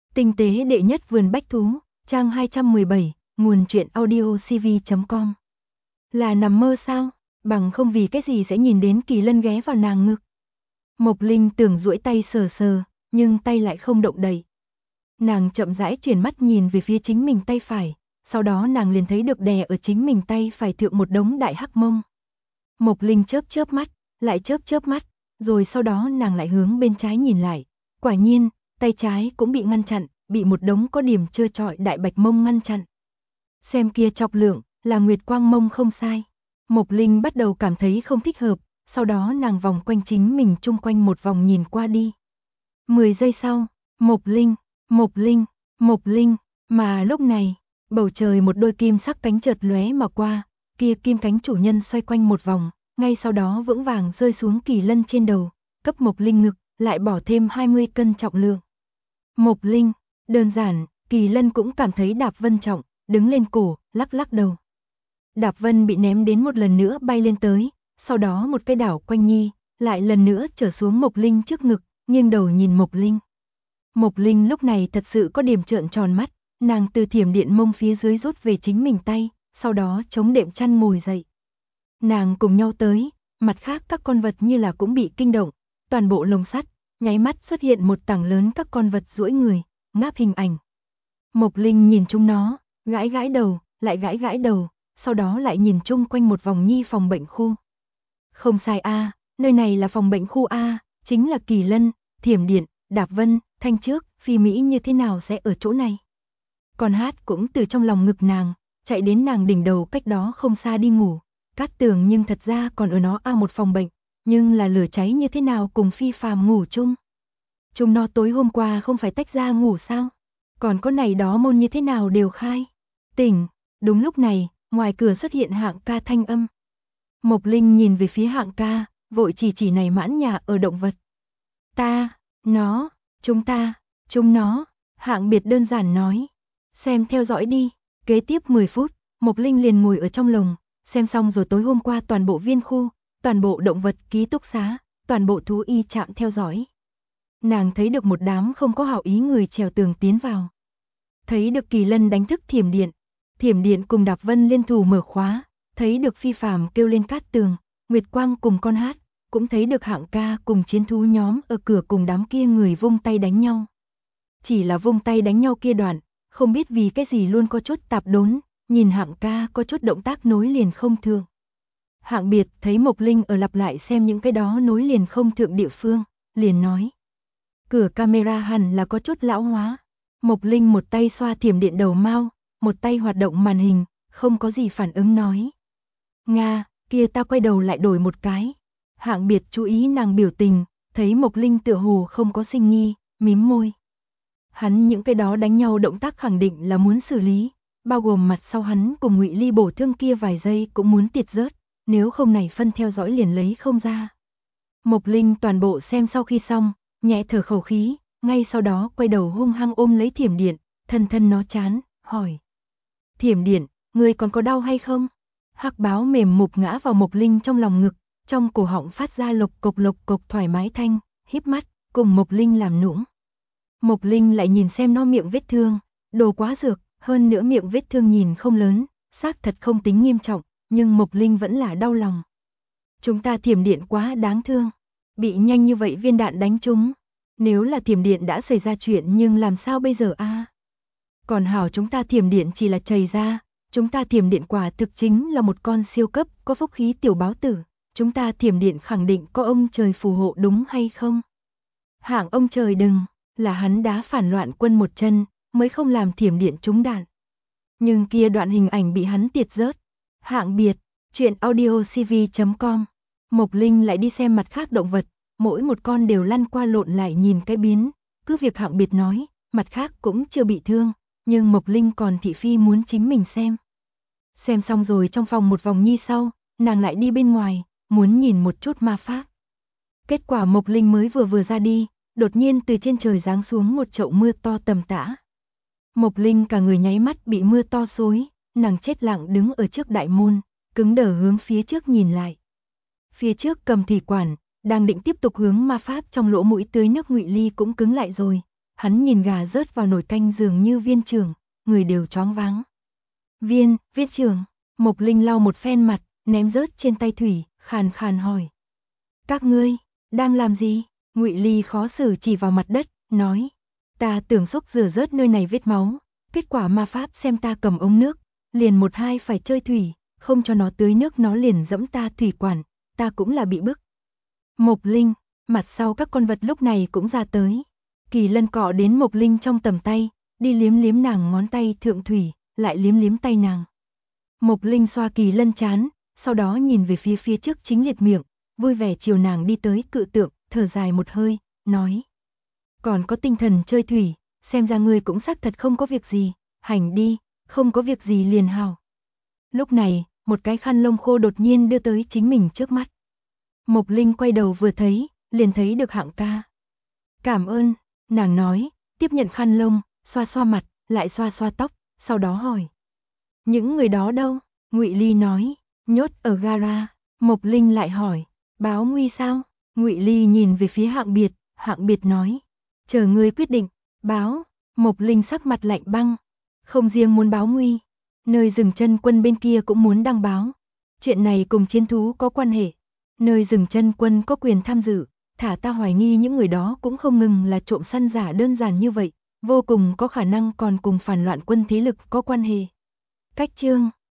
Tinh tế đệ nhất vườn bách thú, trang 217, nguồn truyện audio cv.com. Là nằm mơ sao, bằng không vì cái gì sẽ nhìn đến Kỳ Lân ghé vào nàng ngực. Mộc Linh tưởng duỗi tay sờ sờ, nhưng tay lại không động đậy. Nàng chậm rãi chuyển mắt nhìn về phía chính mình tay phải, sau đó nàng liền thấy được đè ở chính mình tay phải thượng một đống đại hắc mông. Mộc Linh chớp chớp mắt, lại chớp chớp mắt, rồi sau đó nàng lại hướng bên trái nhìn lại. Quả nhiên, tay trái cũng bị ngăn chặn, bị một đống có điểm trơ trọi đại bạch mông ngăn chặn. Xem kia chọc lượng, là nguyệt quang mông không sai. Mộc Linh bắt đầu cảm thấy không thích hợp, sau đó nàng vòng quanh chính mình chung quanh một vòng nhìn qua đi. 10 giây sau, Mộc Linh, Mộc Linh, Mộc Linh, mà lúc này, bầu trời một đôi kim sắc cánh chợt lóe mà qua, kia kim cánh chủ nhân xoay quanh một vòng, ngay sau đó vững vàng rơi xuống Kỳ Lân trên đầu, cấp Mộc Linh ngực, lại bỏ thêm 20 cân trọng lượng. Mộc Linh, đơn giản, Kỳ Lân cũng cảm thấy Đạp Vân trọng, đứng lên cổ, lắc lắc đầu. Đạp Vân bị ném đến một lần nữa bay lên tới, sau đó một cái đảo quanh nhi, lại lần nữa trở xuống Mộc Linh trước ngực, nghiêng đầu nhìn Mộc Linh. Mộc Linh lúc này thật sự có điểm trợn tròn mắt, nàng từ thiểm điện mông phía dưới rút về chính mình tay, sau đó chống đệm chăn ngồi dậy. Nàng cùng nhau tới, mặt khác các con vật như là cũng bị kinh động, toàn bộ lồng sắt, nháy mắt xuất hiện một tảng lớn các con vật duỗi người, ngáp hình ảnh. Mộc Linh nhìn chúng nó, gãi gãi đầu, lại gãi gãi đầu, sau đó lại nhìn chung quanh một vòng nhi phòng bệnh khu. Không sai a, nơi này là phòng bệnh khu a, chính là Kỳ Lân, Thiểm Điện, Đạp Vân, Thanh Trước, Phi Mỹ như thế nào sẽ ở chỗ này. Con Hát cũng từ trong lòng ngực nàng, chạy đến nàng đỉnh đầu cách đó không xa đi ngủ. Cát Tường nhưng thật ra còn ở nó một phòng bệnh, nhưng là lửa cháy như thế nào cùng Phi Phàm ngủ chung. Chúng nó tối hôm qua không phải tách ra ngủ sao? Còn có này đó môn như thế nào đều khai. Tỉnh, đúng lúc này, ngoài cửa xuất hiện Hạng Ca thanh âm. Mộc Linh nhìn về phía Hạng Ca, vội chỉ này mãn nhà ở động vật. Ta, nó, chúng ta, chúng nó, Hạng Biệt đơn giản nói. Xem theo dõi đi, kế tiếp 10 phút, Mộc Linh liền ngồi ở trong lồng, xem xong rồi tối hôm qua toàn bộ viên khu, toàn bộ động vật ký túc xá, toàn bộ thú y trạm theo dõi. Nàng thấy được một đám không có hảo ý người trèo tường tiến vào. Thấy được Kỳ Lân đánh thức Thiểm Điện cùng Đạp Vân liên thủ mở khóa, thấy được Phi Phàm kêu lên Cát Tường, Nguyệt Quang cùng con Hát, cũng thấy được Hạng Ca cùng chiến thú nhóm ở cửa cùng đám kia người vung tay đánh nhau. Chỉ là vung tay đánh nhau kia đoạn, không biết vì cái gì luôn có chút tạp đốn, nhìn Hạng Ca có chút động tác nối liền không thường. Hạng Biệt thấy Mộc Linh ở lặp lại xem những cái đó nối liền không thượng địa phương, liền nói. Cửa camera hẳn là có chút lão hóa. Mộc Linh một tay xoa Thiểm Điện đầu mao, một tay hoạt động màn hình, không có gì phản ứng nói. Nga, kia ta quay đầu lại đổi một cái. Hạng Biệt chú ý nàng biểu tình, thấy Mộc Linh tựa hồ không có sinh nghi, mím môi. Hắn những cái đó đánh nhau động tác khẳng định là muốn xử lý, bao gồm mặt sau hắn cùng Ngụy Ly bổ thương kia vài giây cũng muốn tiệt rớt, nếu không này phân theo dõi liền lấy không ra. Mộc Linh toàn bộ xem sau khi xong, nhẹ thở khẩu khí, ngay sau đó quay đầu hung hăng ôm lấy Thiểm Điện, thân nó chán, hỏi. Thiểm Điện, ngươi còn có đau hay không? Hắc báo mềm mục ngã vào Mộc Linh trong lòng ngực, trong cổ họng phát ra lộc cộc thoải mái thanh, híp mắt, cùng Mộc Linh làm nũng. Mộc Linh lại nhìn xem nó miệng vết thương, đồ quá dược, hơn nữa miệng vết thương nhìn không lớn, xác thật không tính nghiêm trọng, nhưng Mộc Linh vẫn là đau lòng. Chúng ta Thiểm Điện quá đáng thương, bị nhanh như vậy viên đạn đánh trúng. Nếu là Thiểm Điện đã xảy ra chuyện nhưng làm sao bây giờ a? Còn hảo chúng ta Thiểm Điện chỉ là chày ra, chúng ta Thiểm Điện quả thực chính là một con siêu cấp có phúc khí tiểu báo tử, chúng ta Thiểm Điện khẳng định có ông trời phù hộ đúng hay không? Hạng ông trời đừng, là hắn đá phản loạn quân một chân, mới không làm Thiểm Điện trúng đạn. Nhưng kia đoạn hình ảnh bị hắn tiệt rớt. Hạng Biệt, truyện audio cv.com. Mộc Linh lại đi xem mặt khác động vật, mỗi một con đều lăn qua lộn lại nhìn cái biến, cứ việc Hạng Biệt nói, mặt khác cũng chưa bị thương, nhưng Mộc Linh còn thị phi muốn chính mình xem. Xem xong rồi trong phòng một vòng nhi sau, nàng lại đi bên ngoài, muốn nhìn một chút ma pháp. Kết quả Mộc Linh mới vừa ra đi, đột nhiên từ trên trời giáng xuống một chậu mưa to tầm tã. Mộc Linh cả người nháy mắt bị mưa to xối, nàng chết lặng đứng ở trước đại môn, cứng đờ hướng phía trước nhìn lại. Phía trước Cầm Thủy Quản, đang định tiếp tục hướng ma pháp trong lỗ mũi tưới nước Ngụy Ly cũng cứng lại rồi. hắn nhìn gà rớt vào nồi canh dường như viên trưởng, người đều choáng váng. Viên trưởng, Mộc Linh lau một phen mặt, ném rớt trên tay thủy, khàn khàn hỏi. Các ngươi, đang làm gì? Ngụy Ly khó xử chỉ vào mặt đất, nói. Ta tưởng xúc rửa rớt nơi này vết máu, kết quả ma pháp xem ta cầm ống nước, liền một hai phải chơi thủy, không cho nó tưới nước nó liền dẫm ta thủy quản, ta cũng là bị bức. Mộc Linh, mặt sau các con vật lúc này cũng ra tới. Kỳ Lân cọ đến Mộc Linh trong tầm tay, đi liếm liếm nàng ngón tay thượng thủy, lại liếm liếm tay nàng. Mộc Linh xoa Kỳ Lân chán, sau đó nhìn về phía trước chính liệt miệng, vui vẻ chiều nàng đi tới cự tượng, thở dài một hơi, nói. Còn có tinh thần chơi thủy, xem ra ngươi cũng xác thật không có việc gì, hành đi, không có việc gì liền hào. Lúc này, một cái khăn lông khô đột nhiên đưa tới chính mình trước mắt. Mộc Linh quay đầu vừa thấy, liền thấy được Hạng ca. Cảm ơn, nàng nói, tiếp nhận khăn lông, xoa xoa mặt, lại xoa xoa tóc, sau đó hỏi. Những người đó đâu? Ngụy Ly nói, nhốt ở gara. Mộc Linh lại hỏi, báo nguy sao? Ngụy Ly nhìn về phía Hạng Biệt nói, chờ ngươi quyết định, báo. Mộc Linh sắc mặt lạnh băng, không riêng muốn báo nguy, nơi dừng chân quân bên kia cũng muốn đăng báo. Chuyện này cùng chiến thú có quan hệ, nơi dừng chân quân có quyền tham dự, thả ta hoài nghi những người đó cũng không ngừng là trộm săn giả đơn giản như vậy, vô cùng có khả năng còn cùng phản loạn quân thế lực có quan hệ. Cách chương